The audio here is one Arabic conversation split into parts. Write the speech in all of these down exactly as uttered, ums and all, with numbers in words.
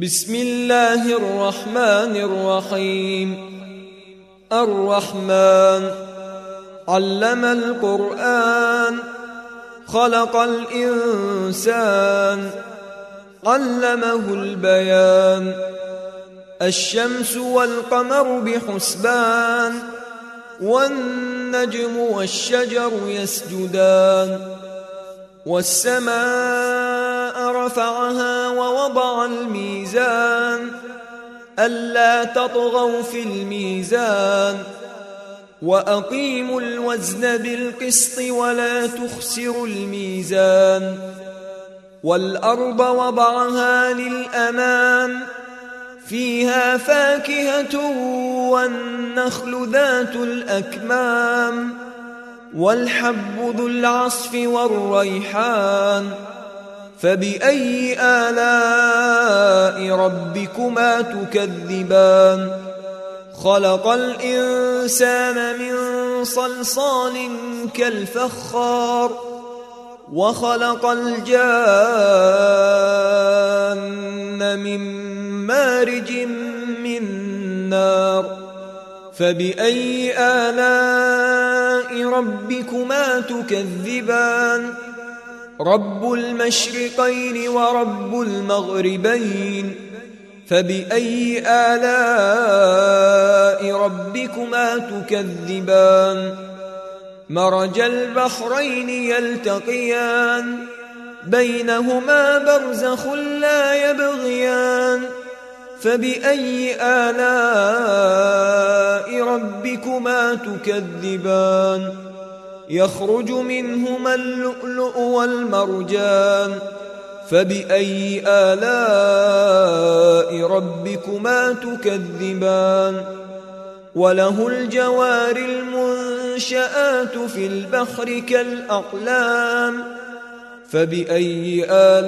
بسم الله الرحمن الرحيم. الرحمن علم القرآن، خلق الإنسان، علمه البيان. الشمس والقمر بحسبان، والنجم والشجر يسجدان. والسماء رفعها ووضع الميزان، ألا تطغوا في الميزان، وأقيموا الوزن بالقسط ولا تخسروا الميزان. والأرض وضعها للأنام، فيها فاكهة والنخل ذات الأكمام، والحب ذو العصف والريحان. فبأي آلاء ربكما تكذبان؟ خلق الإنسان من صلصال كالفخار، وخلق الجان من مارج من نار. فبأي آلاء ربكما تكذبان؟ رب المشرقين ورب المغربين. فبأي آلاء ربكما تكذبان؟ مرج البحرين يلتقيان، بينهما برزخ لا يبغيان. فبأي آلاء ربكما تكذبان؟ يخرج منهما اللؤلؤ والمرجان. فبأي آلاء ربكما تكذبان؟ وله الجوار المنشآت في البحر كالأعلام. فبأي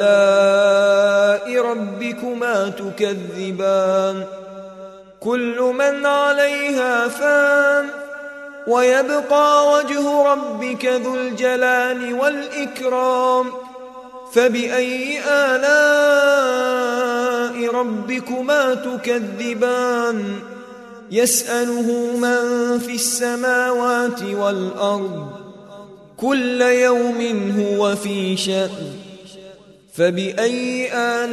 آلاء ربكما تكذبان؟ كل من عليها فان، ويبقى وجه ربك ذو الجلال والإكرام. فبأي آلاء ربكما تكذبان؟ يسأله من في السماوات والأرض، كل يوم هو في شأن. فبأي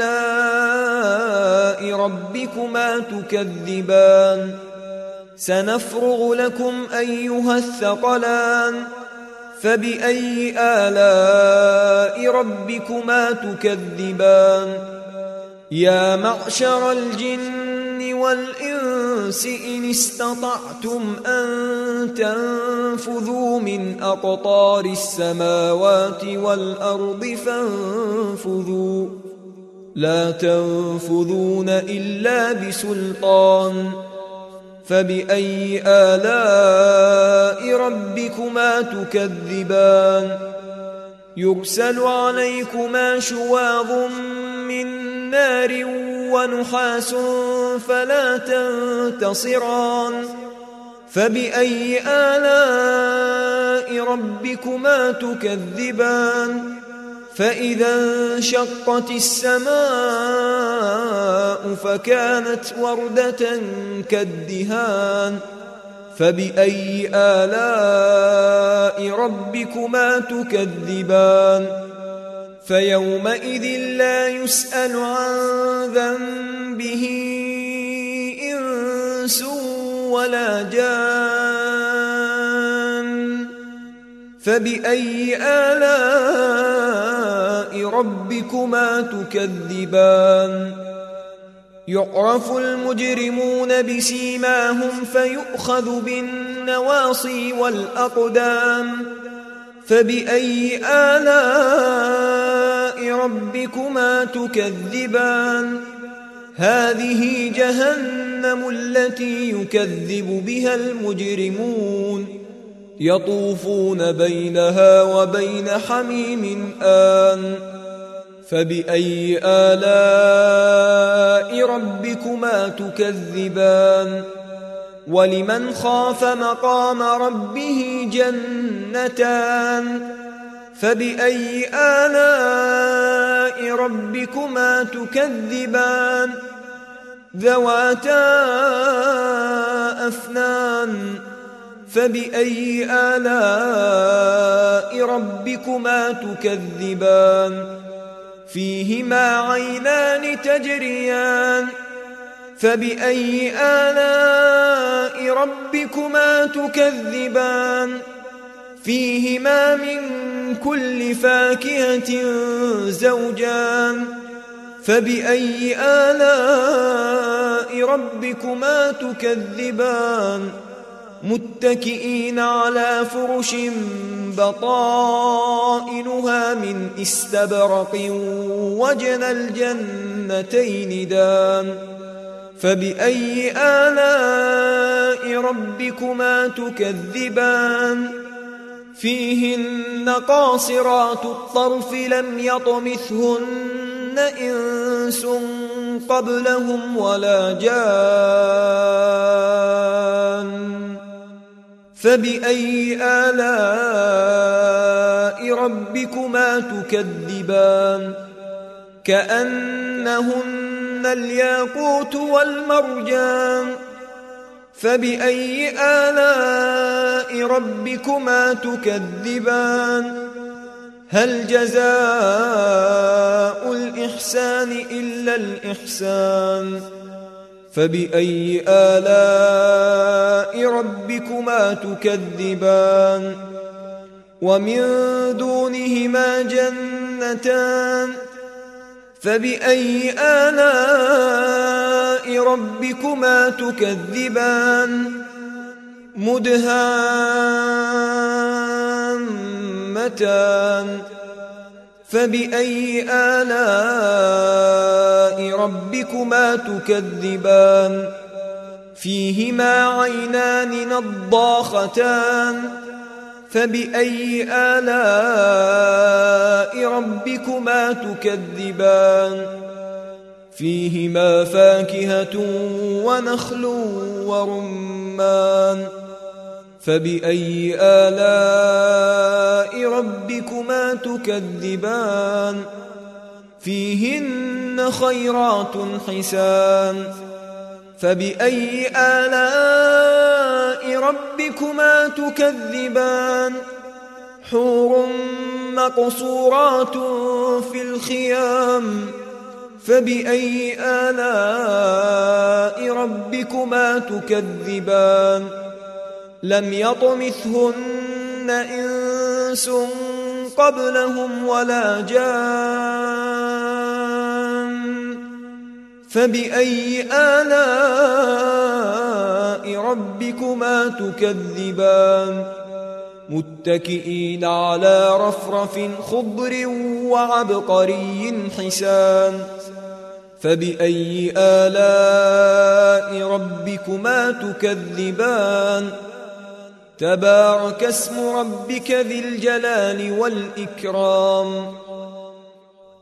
آلاء ربكما تكذبان؟ سنفرغ لكم أيها الثقلان. فبأي آلاء ربكما تكذبان؟ يا معشر الجن والإنس إن استطعتم أن تنفذوا من أقطار السماوات والأرض فانفذوا، لا تنفذون إلا بسلطان. فبأي آلاء ربكما تكذبان؟ يرسل عليكما شواظ من نار ونحاس فلا تنتصران. فبأي آلاء ربكما تكذبان؟ فإذا انشقت السماء فكانت وردة كالدهان. فبأي آلاء ربكما تكذبان؟ فيومئذ لا يسأل عن ذنبه إنس ولا جان. فبأي آلاء ربكما تكذبان؟ يعرف المجرمون بسيماهم فيؤخذ بالنواصي والأقدام. فبأي آلاء ربكما تكذبان؟ هذه جهنم التي يكذب بها المجرمون، يطوفون بينها وبين حميم آن. فبأي آلاء ربكما تكذبان؟ ولمن خاف مقام ربه جنتان. فبأي آلاء ربكما تكذبان؟ ذواتا أفنان فبأي آلاء ربكما تكذبان فيهما عينان تجريان فبأي آلاء ربكما تكذبان فيهما من كل فاكهة زوجان فبأي آلاء ربكما تكذبان متكئين على فرش بطائنها من استبرق وجنى الجنتين دان فبأي آلاء ربكما تكذبان فيهن قاصرات الطرف لم يطمثهن إنس قبلهم ولا جان فبأي آلاء ربكما تكذبان كأنهن الياقوت والمرجان فبأي آلاء ربكما تكذبان هل جزاء الإحسان إلا الإحسان فبأي آلاء ربكما تكذبان ومن دونهما جنتان فبأي آلاء ربكما تكذبان مدهامتان فبأي آلاء ربكما تكذبان فيهما عينان نضاختان فبأي آلاء ربكما تكذبان فيهما فاكهة ونخل ورمان فبأي آلاء ربكما تكذبان فيهن خيرات حسان فبأي آلاء ربكما تكذبان حور مقصورات في الخيام فبأي آلاء ربكما تكذبان لم يطمثهن إنس قبلهم ولا جان فبأي آلاء ربكما تكذبان متكئين على رفرف خضر وعبقري حسان فبأي آلاء ربكما تكذبان تبارك اسم ربك ذي الجلال والإكرام